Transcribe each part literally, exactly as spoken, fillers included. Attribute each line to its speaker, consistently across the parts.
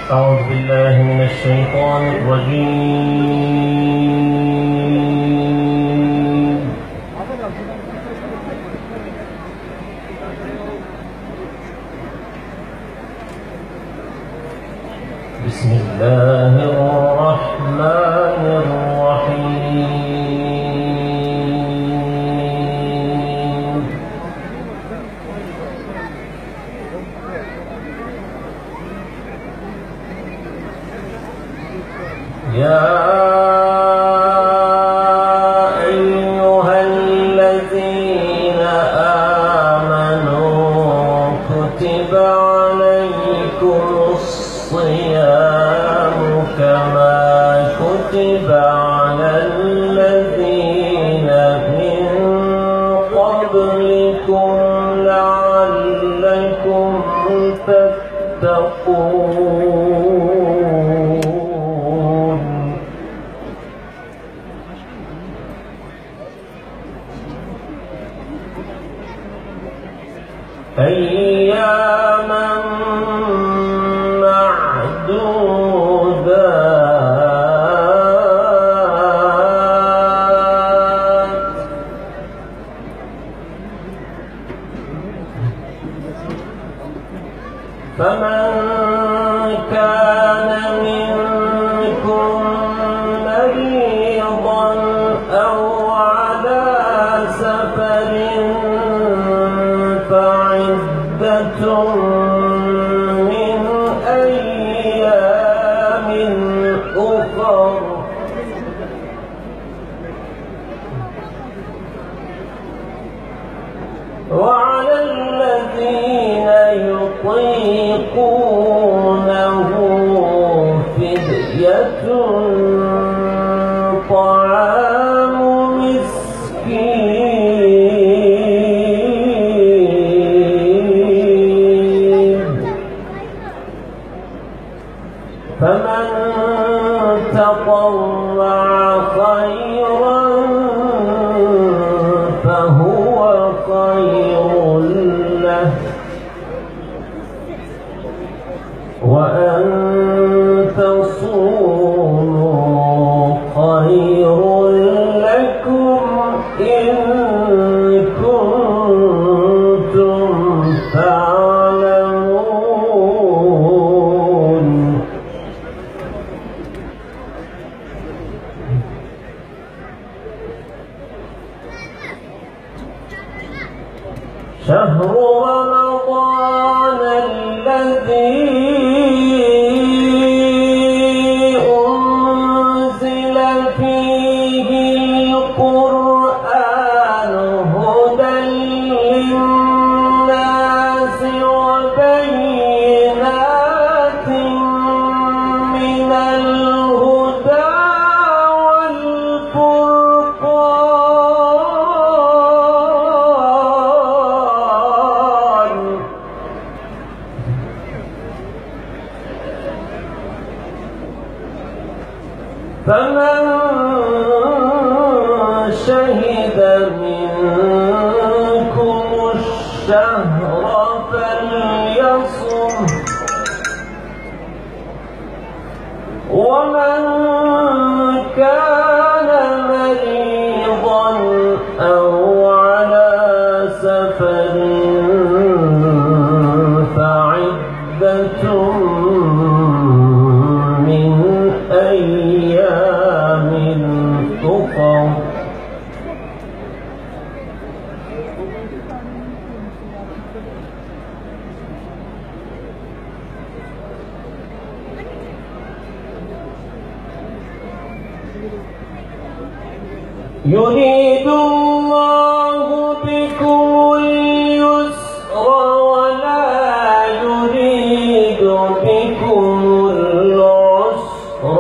Speaker 1: أعوذ بالله من الشيطان الرجيم. بسم الله الرحمن الرحيم. يا أيها الذين آمنوا كتب عليكم الصيام كما كتب على الذين من قبلكم لعلكم تتقون. أياما معدودات، فمن كان منكم مريضا أو على سفر فعدة من أيام أخر. وعلى الذين يطيقونه فدية طعام مسكين، فمن تطوع خيرا فهو خير له، وأن تصوموا خير لكم إن كنتم تعلمون. شهر رمضان الذي أنزل فيه القرآن هدى للناس وبينات من الهدى والفرقان، فمن شهد منكم الشهر فليصم، ومن كان مريضا أو على سفر فعدة من أيام أخر. يريد الله بكم اليسر ولا يريد بكم العسر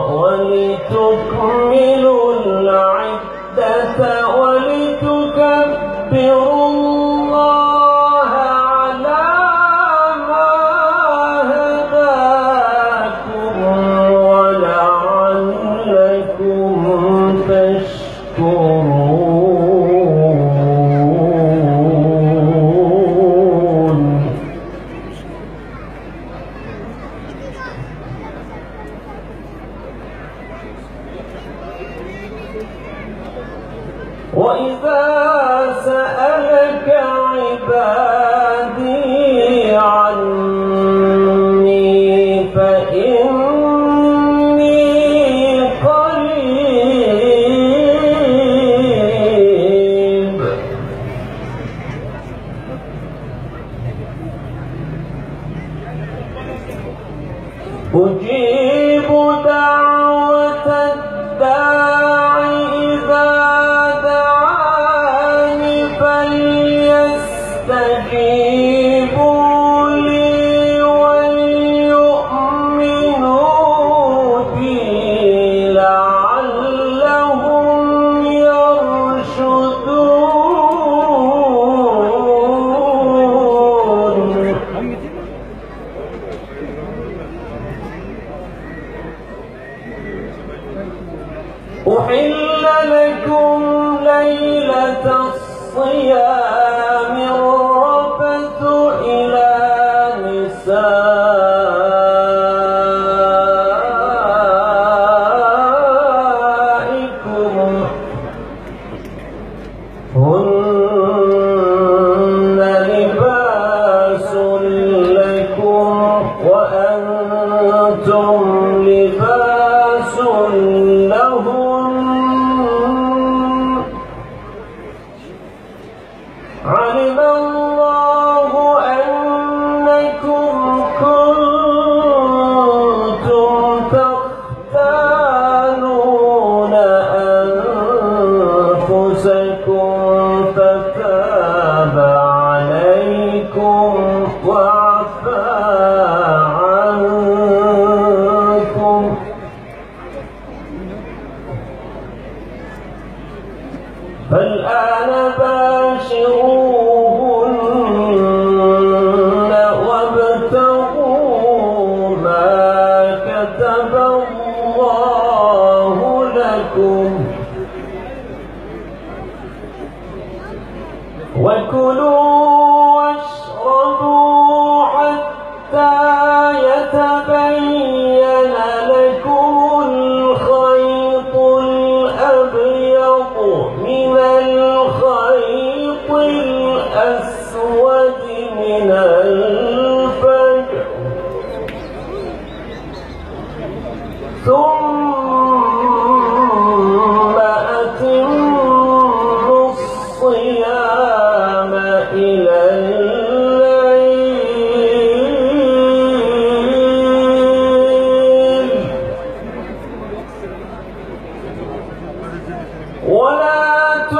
Speaker 1: ولتكملوا العدة ولتكبروا الله على ما هداكم ولعلكم تشكرون. وإذا سألك عبادي عني فإني قريب أجيب دعوة الداع إذا دعاني فليستجيبوا لي وليؤمنوا بي لعلهم يرشدون. أحل لكم ليلة الصيام الرفث إلى نسائكم هن لباس لكم وأنتم لباس لهم. علم الله أنكم كنتم تختانون أنفسكم فتاب عليكم وعفى عنكم. فالآن باشروهن وابتغوا ما كتب الله لكم وكلوا واشربوا حتى يتبين لكم الخيط الأبيض من الخيط الأسود من الفجر ثم أتموا الصيام إلى الليل ولا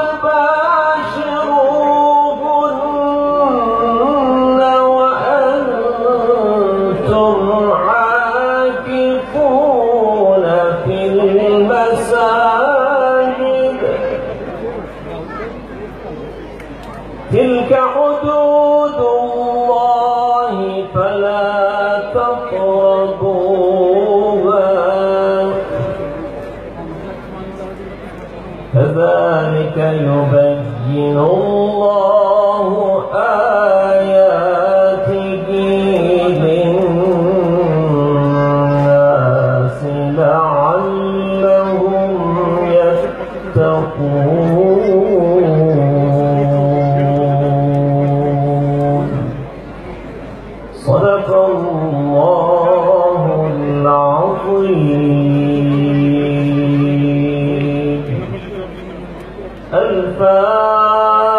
Speaker 1: تباشروهن وأنتم عاكفون في المساجد. تلك حدود الله فلا تقربوها كذلك يبين الله آياته للناس لعلهم يتقون. صدق الله العظيم. الفاتحة.